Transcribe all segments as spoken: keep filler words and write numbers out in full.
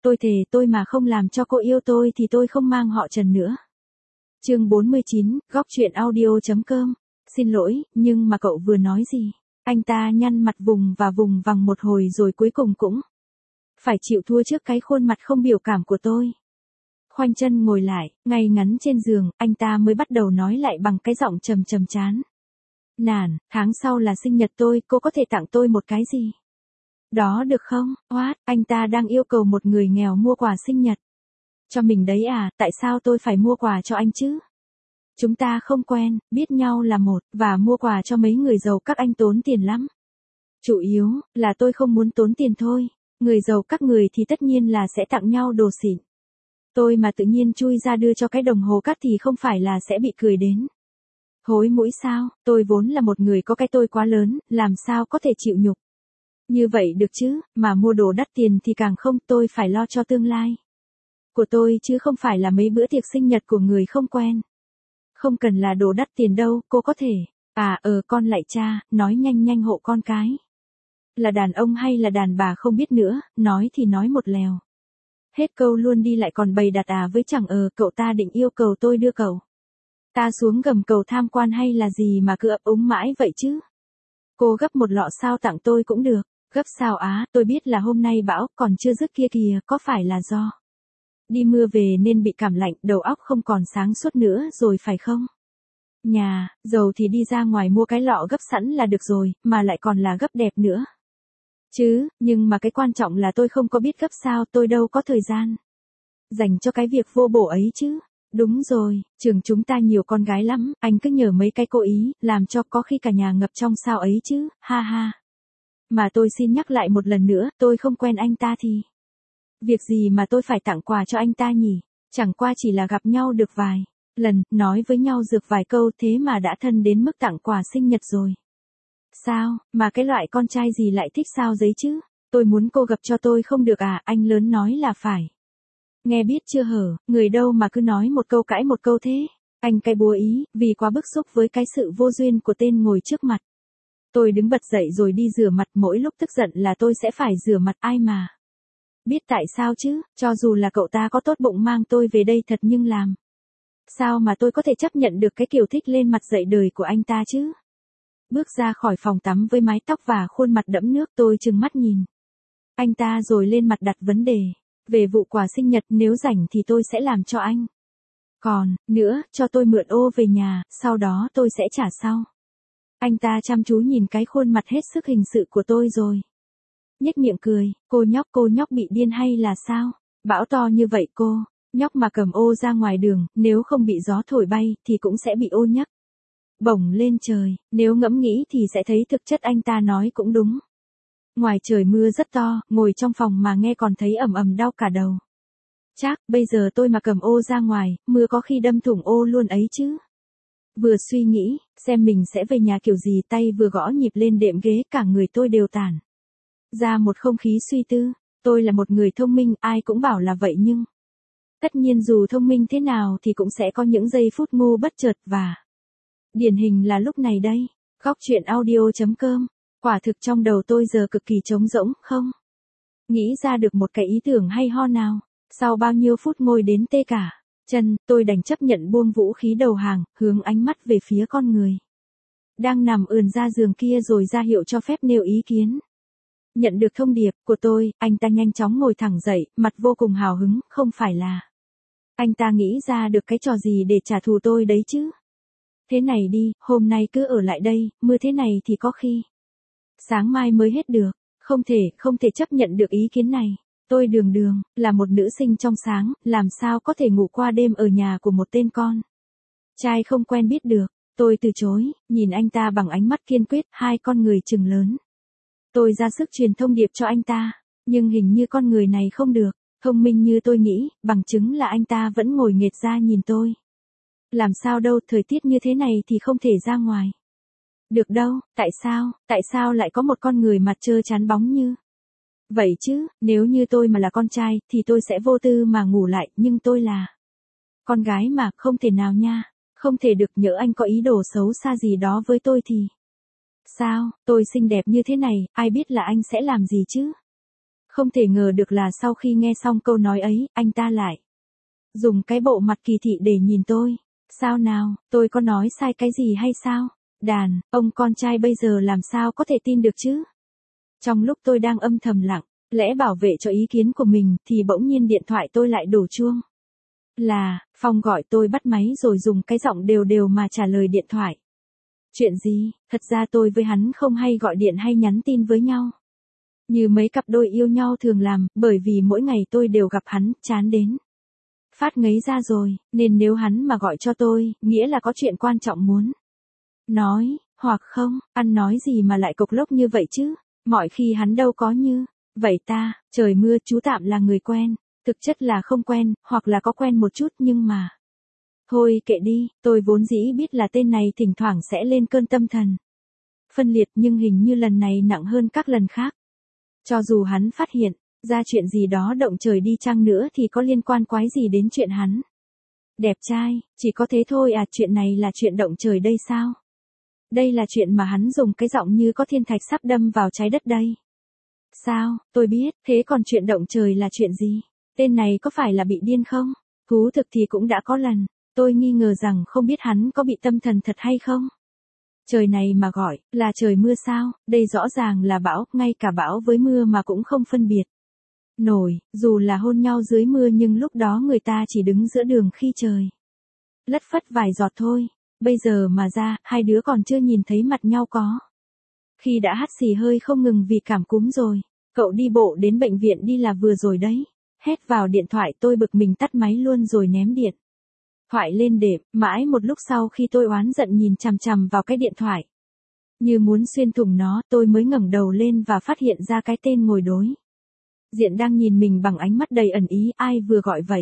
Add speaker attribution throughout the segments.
Speaker 1: Tôi thề tôi mà không làm cho cô yêu tôi thì tôi không mang họ Trần nữa. Chương bốn mươi chín, góc truyện audio.com. Xin lỗi, nhưng mà cậu vừa nói gì? Anh ta nhăn mặt vùng và vùng vằng một hồi rồi cuối cùng cũng phải chịu thua trước cái khuôn mặt không biểu cảm của tôi. Khoanh chân ngồi lại, ngay ngắn trên giường, anh ta mới bắt đầu nói lại bằng cái giọng trầm trầm chán. Nản, tháng sau là sinh nhật tôi, cô có thể tặng tôi một cái gì? Đó được không? What, anh ta đang yêu cầu một người nghèo mua quà sinh nhật. Cho mình đấy à, tại sao tôi phải mua quà cho anh chứ? Chúng ta không quen, biết nhau là một, và mua quà cho mấy người giàu các anh tốn tiền lắm. Chủ yếu, là tôi không muốn tốn tiền thôi. Người giàu các người thì tất nhiên là sẽ tặng nhau đồ xịn. Tôi mà tự nhiên chui ra đưa cho cái đồng hồ cát thì không phải là sẽ bị cười đến. Hối mũi sao, tôi vốn là một người có cái tôi quá lớn, làm sao có thể chịu nhục. Như vậy được chứ, mà mua đồ đắt tiền thì càng không, tôi phải lo cho tương lai của tôi chứ không phải là mấy bữa tiệc sinh nhật của người không quen. Không cần là đồ đắt tiền đâu, cô có thể. À ờ con lại cha, nói nhanh nhanh hộ con cái. Là đàn ông hay là đàn bà không biết nữa, nói thì nói một lèo. Hết câu luôn đi lại còn bày đặt à với chẳng ờ cậu ta định yêu cầu tôi đưa cậu ta xuống gầm cầu tham quan hay là gì mà cứ ấp úng mãi vậy chứ. Cô gấp một lọ sao tặng tôi cũng được. Gấp sao á, tôi biết là hôm nay bão còn chưa dứt kia kìa, có phải là do đi mưa về nên bị cảm lạnh, đầu óc không còn sáng suốt nữa rồi phải không? Nhà, dầu thì đi ra ngoài mua cái lọ gấp sẵn là được rồi, mà lại còn là gấp đẹp nữa. Chứ, nhưng mà cái quan trọng là tôi không có biết gấp sao, tôi đâu có thời gian dành cho cái việc vô bổ ấy chứ. Đúng rồi, trường chúng ta nhiều con gái lắm, anh cứ nhờ mấy cái cố ý, làm cho có khi cả nhà ngập trong sao ấy chứ, ha ha. Mà tôi xin nhắc lại một lần nữa, tôi không quen anh ta thì việc gì mà tôi phải tặng quà cho anh ta nhỉ? Chẳng qua chỉ là gặp nhau được vài lần, nói với nhau dược vài câu thế mà đã thân đến mức tặng quà sinh nhật rồi. Sao, mà cái loại con trai gì lại thích sao giấy chứ? Tôi muốn cô gặp cho tôi không được à, anh lớn nói là phải. Nghe biết chưa hở, người đâu mà cứ nói một câu cãi một câu thế. Anh cái búa ý, vì quá bức xúc với cái sự vô duyên của tên ngồi trước mặt. Tôi đứng bật dậy rồi đi rửa mặt, mỗi lúc tức giận là tôi sẽ phải rửa mặt ai mà biết tại sao chứ, cho dù là cậu ta có tốt bụng mang tôi về đây thật nhưng làm sao mà tôi có thể chấp nhận được cái kiểu thích lên mặt dậy đời của anh ta chứ. Bước ra khỏi phòng tắm với mái tóc và khuôn mặt đẫm nước, tôi trừng mắt nhìn anh ta rồi lên mặt đặt vấn đề. Về vụ quà sinh nhật, nếu rảnh thì tôi sẽ làm cho anh. Còn, nữa, cho tôi mượn ô về nhà, sau đó tôi sẽ trả sau. Anh ta chăm chú nhìn cái khuôn mặt hết sức hình sự của tôi rồi nhếch miệng cười, cô nhóc cô nhóc bị điên hay là sao? Bão to như vậy cô, nhóc mà cầm ô ra ngoài đường, nếu không bị gió thổi bay, thì cũng sẽ bị ô nhấc bổng lên trời, nếu ngẫm nghĩ thì sẽ thấy thực chất anh ta nói cũng đúng. Ngoài trời mưa rất to, ngồi trong phòng mà nghe còn thấy ầm ầm đau cả đầu. Chắc, bây giờ tôi mà cầm ô ra ngoài, mưa có khi đâm thủng ô luôn ấy chứ. Vừa suy nghĩ, xem mình sẽ về nhà kiểu gì, tay vừa gõ nhịp lên đệm ghế, cả người tôi đều tản ra một không khí suy tư. Tôi là một người thông minh, ai cũng bảo là vậy nhưng tất nhiên dù thông minh thế nào thì cũng sẽ có những giây phút ngu bất chợt và điển hình là lúc này đây. Góc truyện audio.com. Quả thực trong đầu tôi giờ cực kỳ trống rỗng, không nghĩ ra được một cái ý tưởng hay ho nào. Sau bao nhiêu phút ngồi đến tê cả chân, tôi đành chấp nhận buông vũ khí đầu hàng, hướng ánh mắt về phía con người đang nằm ườn ra giường kia rồi ra hiệu cho phép nêu ý kiến. Nhận được thông điệp của tôi, anh ta nhanh chóng ngồi thẳng dậy, mặt vô cùng hào hứng, không phải là anh ta nghĩ ra được cái trò gì để trả thù tôi đấy chứ. Thế này đi, hôm nay cứ ở lại đây, mưa thế này thì có khi sáng mai mới hết được. Không thể, không thể chấp nhận được ý kiến này. Tôi đường đường, là một nữ sinh trong sáng, làm sao có thể ngủ qua đêm ở nhà của một tên con trai không quen biết được. Tôi từ chối, nhìn anh ta bằng ánh mắt kiên quyết, hai con người chừng lớn. Tôi ra sức truyền thông điệp cho anh ta, nhưng hình như con người này không được thông minh như tôi nghĩ, bằng chứng là anh ta vẫn ngồi nghệt ra nhìn tôi. Làm sao đâu, thời tiết như thế này thì không thể ra ngoài được đâu, tại sao, tại sao lại có một con người mặt trơ chán bóng như vậy chứ, nếu như tôi mà là con trai, thì tôi sẽ vô tư mà ngủ lại, nhưng tôi là con gái mà, không thể nào nha, không thể được. Nhỡ anh có ý đồ xấu xa gì đó với tôi thì sao, tôi xinh đẹp như thế này, ai biết là anh sẽ làm gì chứ. Không thể ngờ được là sau khi nghe xong câu nói ấy, anh ta lại dùng cái bộ mặt kỳ thị để nhìn tôi. Sao nào, tôi có nói sai cái gì hay sao? Đàn, ông con trai bây giờ làm sao có thể tin được chứ? Trong lúc tôi đang âm thầm lặng, lẽ bảo vệ cho ý kiến của mình thì bỗng nhiên điện thoại tôi lại đổ chuông. Là, Phong gọi tôi bắt máy rồi dùng cái giọng đều đều mà trả lời điện thoại. Chuyện gì? Thật ra tôi với hắn không hay gọi điện hay nhắn tin với nhau. Như mấy cặp đôi yêu nhau thường làm, bởi vì mỗi ngày tôi đều gặp hắn, chán đến phát ngấy ra rồi, nên nếu hắn mà gọi cho tôi, nghĩa là có chuyện quan trọng muốn nói, hoặc không, ăn nói gì mà lại cộc lốc như vậy chứ, mọi khi hắn đâu có như vậy ta, trời mưa chú tạm là người quen, thực chất là không quen, hoặc là có quen một chút nhưng mà. Thôi kệ đi, tôi vốn dĩ biết là tên này thỉnh thoảng sẽ lên cơn tâm thần phân liệt nhưng hình như lần này nặng hơn các lần khác. Cho dù hắn phát hiện ra chuyện gì đó động trời đi chăng nữa thì có liên quan quái gì đến chuyện hắn đẹp trai, chỉ có thế thôi à, chuyện này là chuyện động trời đây sao? Đây là chuyện mà hắn dùng cái giọng như có thiên thạch sắp đâm vào trái đất đây. Sao, tôi biết, thế còn chuyện động trời là chuyện gì? Tên này có phải là bị điên không? Thú thực thì cũng đã có lần, tôi nghi ngờ rằng không biết hắn có bị tâm thần thật hay không? Trời này mà gọi, là trời mưa sao, đây rõ ràng là bão, ngay cả bão với mưa mà cũng không phân biệt nổi, dù là hôn nhau dưới mưa nhưng lúc đó người ta chỉ đứng giữa đường khi trời lất phất vài giọt thôi, bây giờ mà ra, hai đứa còn chưa nhìn thấy mặt nhau có. Khi đã hắt xì hơi không ngừng vì cảm cúm rồi, cậu đi bộ đến bệnh viện đi là vừa rồi đấy. Hét vào điện thoại tôi bực mình tắt máy luôn rồi ném điện thoại lên đệm, mãi một lúc sau khi tôi oán giận nhìn chằm chằm vào cái điện thoại như muốn xuyên thủng nó, tôi mới ngẩng đầu lên và phát hiện ra cái tên ngồi đối diện đang nhìn mình bằng ánh mắt đầy ẩn ý, ai vừa gọi vậy?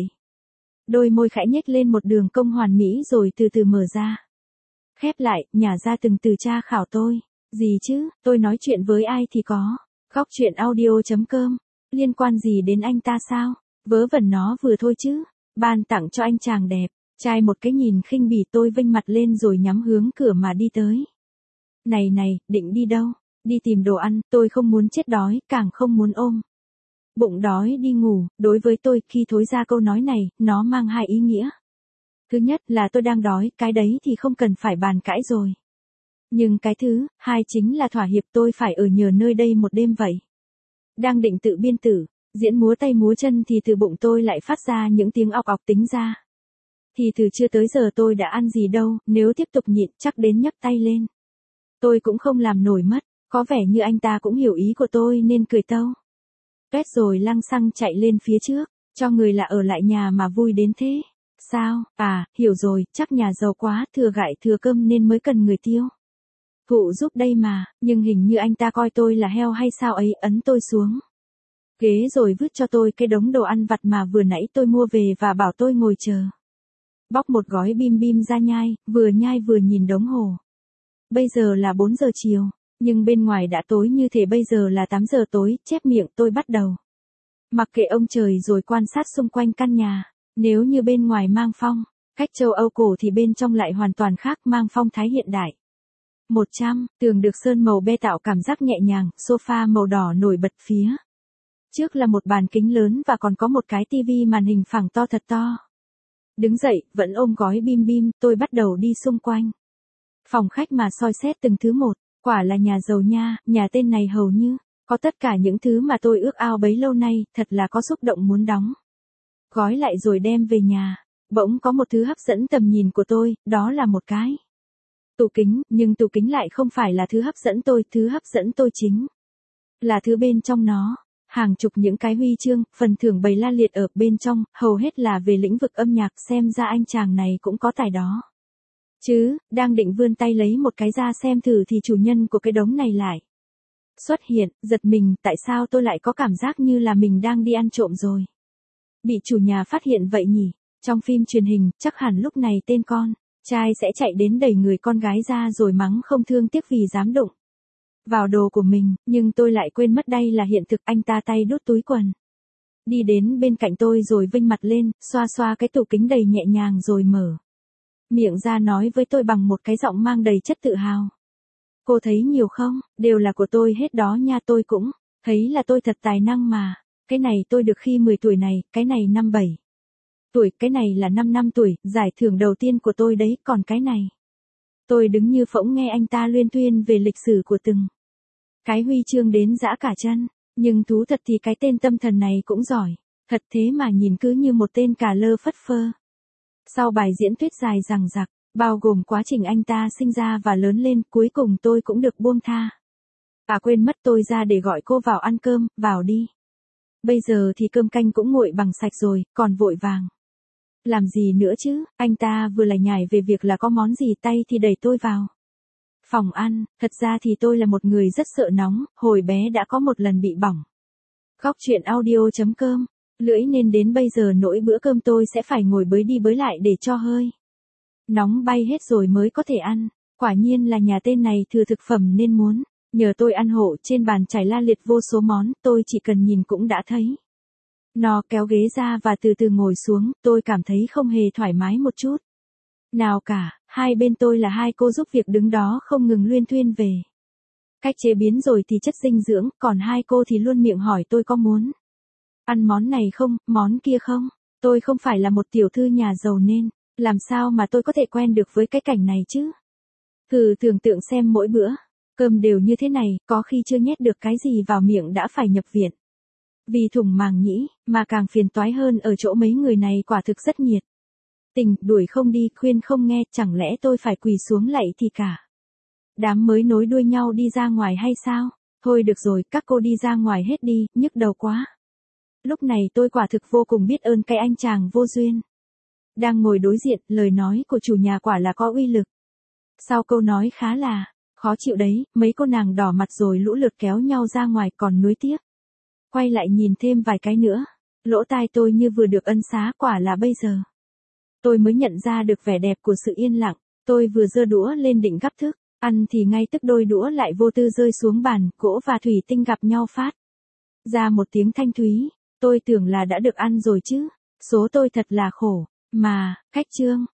Speaker 1: Đôi môi khẽ nhếch lên một đường cong hoàn mỹ rồi từ từ mở ra. Khép lại, nhả ra từng từ tra khảo tôi. Gì chứ, tôi nói chuyện với ai thì có. Góc chuyện audio chấm com. Liên quan gì đến anh ta sao? Vớ vẩn nó vừa thôi chứ. Ban tặng cho anh chàng đẹp. Trai một cái nhìn khinh bỉ, tôi vênh mặt lên rồi nhắm hướng cửa mà đi tới. Này này, định đi đâu? Đi tìm đồ ăn, tôi không muốn chết đói, càng không muốn ôm bụng đói đi ngủ. Đối với tôi, khi thối ra câu nói này, nó mang hai ý nghĩa. Thứ nhất là tôi đang đói, cái đấy thì không cần phải bàn cãi rồi. Nhưng cái thứ hai chính là thỏa hiệp, tôi phải ở nhờ nơi đây một đêm vậy. Đang định tự biên tử, diễn múa tay múa chân thì từ bụng tôi lại phát ra những tiếng ọc ọc, tính ra thì từ trưa tới giờ tôi đã ăn gì đâu, nếu tiếp tục nhịn chắc đến nhấc tay lên tôi cũng không làm nổi mất. Có vẻ như anh ta cũng hiểu ý của tôi nên cười tâu tuét rồi lăng xăng chạy lên phía trước, cho người là ở lại nhà mà vui đến thế. Sao, à, hiểu rồi, chắc nhà giàu quá, thừa gạo thừa cơm nên mới cần người tiêu thụ giúp đây mà, nhưng hình như anh ta coi tôi là heo hay sao ấy, ấn tôi xuống ghế rồi vứt cho tôi cái đống đồ ăn vặt mà vừa nãy tôi mua về và bảo tôi ngồi chờ. Bóc một gói bim bim ra nhai, vừa nhai vừa nhìn đồng hồ. Bây giờ là bốn giờ chiều, nhưng bên ngoài đã tối như thể bây giờ là tám giờ tối, chép miệng tôi bắt đầu mặc kệ ông trời rồi quan sát xung quanh căn nhà. Nếu như bên ngoài mang phong cách châu Âu cổ thì bên trong lại hoàn toàn khác, mang phong thái hiện đại. một trăm, tường được sơn màu be tạo cảm giác nhẹ nhàng, sofa màu đỏ nổi bật phía trước là một bàn kính lớn và còn có một cái tivi màn hình phẳng to thật to. Đứng dậy, vẫn ôm gói bim bim, tôi bắt đầu đi xung quanh phòng khách mà soi xét từng thứ một. Quả là nhà giàu nha, nhà tên này hầu như có tất cả những thứ mà tôi ước ao bấy lâu nay, thật là có xúc động muốn đóng gói lại rồi đem về nhà. Bỗng có một thứ hấp dẫn tầm nhìn của tôi, đó là một cái tủ kính, nhưng tủ kính lại không phải là thứ hấp dẫn tôi, thứ hấp dẫn tôi chính là thứ bên trong nó. Hàng chục những cái huy chương, phần thưởng bày la liệt ở bên trong, hầu hết là về lĩnh vực âm nhạc, xem ra anh chàng này cũng có tài đó. Chứ, đang định vươn tay lấy một cái ra xem thử thì chủ nhân của cái đống này lại xuất hiện, giật mình, tại sao tôi lại có cảm giác như là mình đang đi ăn trộm rồi. Bị chủ nhà phát hiện vậy nhỉ? Trong phim truyền hình, chắc hẳn lúc này tên con trai sẽ chạy đến đẩy người con gái ra rồi mắng không thương tiếc vì dám đụng vào đồ của mình, nhưng tôi lại quên mất đây là hiện thực. Anh ta tay đút túi quần, đi đến bên cạnh tôi rồi vênh mặt lên, xoa xoa cái tủ kính đầy nhẹ nhàng rồi mở miệng ra nói với tôi bằng một cái giọng mang đầy chất tự hào. Cô thấy nhiều không, đều là của tôi hết đó nha, tôi cũng thấy là tôi thật tài năng mà. Cái này tôi được khi mười tuổi này, cái này năm bảy tuổi, cái này là năm năm tuổi, giải thưởng đầu tiên của tôi đấy, còn cái này. Tôi đứng như phỗng nghe anh ta luyên thuyên về lịch sử của từng cái huy chương đến giã cả chân, nhưng thú thật thì cái tên tâm thần này cũng giỏi, thật thế mà nhìn cứ như một tên cà lơ phất phơ. Sau bài diễn thuyết dài dằng dặc, bao gồm quá trình anh ta sinh ra và lớn lên, cuối cùng tôi cũng được buông tha. À quên mất, tôi ra để gọi cô vào ăn cơm, vào đi. Bây giờ thì cơm canh cũng nguội bằng sạch rồi, còn vội vàng. Làm gì nữa chứ, anh ta vừa lải nhải về việc là có món gì tay thì đẩy tôi vào phòng ăn. Thật ra thì tôi là một người rất sợ nóng, hồi bé đã có một lần bị bỏng. Góc chuyện audio chấm com, lưỡi nên đến bây giờ nỗi bữa cơm tôi sẽ phải ngồi bới đi bới lại để cho hơi nóng bay hết rồi mới có thể ăn. Quả nhiên là nhà tên này thừa thực phẩm nên muốn nhờ tôi ăn hộ. Trên bàn trải la liệt vô số món, tôi chỉ cần nhìn cũng đã thấy no. Kéo ghế ra và từ từ ngồi xuống, tôi cảm thấy không hề thoải mái một chút nào cả. Hai bên tôi là hai cô giúp việc đứng đó không ngừng luyên thuyên về cách chế biến rồi thì chất dinh dưỡng, còn hai cô thì luôn miệng hỏi tôi có muốn ăn món này không, món kia không. Tôi không phải là một tiểu thư nhà giàu nên làm sao mà tôi có thể quen được với cái cảnh này chứ. Thử tưởng tượng xem mỗi bữa cơm đều như thế này, có khi chưa nhét được cái gì vào miệng đã phải nhập viện vì thủng màng nhĩ. Mà càng phiền toái hơn ở chỗ mấy người này quả thực rất nhiệt tình, đuổi không đi, khuyên không nghe, chẳng lẽ tôi phải quỳ xuống lạy thì cả đám mới nối đuôi nhau đi ra ngoài hay sao? Thôi được rồi, các cô đi ra ngoài hết đi, nhức đầu quá. Lúc này tôi quả thực vô cùng biết ơn cái anh chàng vô duyên đang ngồi đối diện. Lời nói của chủ nhà quả là có uy lực. Sau câu nói khá là khó chịu đấy, mấy cô nàng đỏ mặt rồi lũ lượt kéo nhau ra ngoài. Còn nuối tiếc quay lại nhìn thêm vài cái nữa, lỗ tai tôi như vừa được ân xá. Quả là bây giờ tôi mới nhận ra được vẻ đẹp của sự yên lặng. Tôi vừa giơ đũa lên định gắp thức ăn thì ngay tức đôi đũa lại vô tư rơi xuống bàn. Gỗ và thủy tinh gặp nhau phát ra một tiếng thanh thúy. Tôi tưởng là đã được ăn rồi chứ. Số tôi thật là khổ. Mà, khách trương,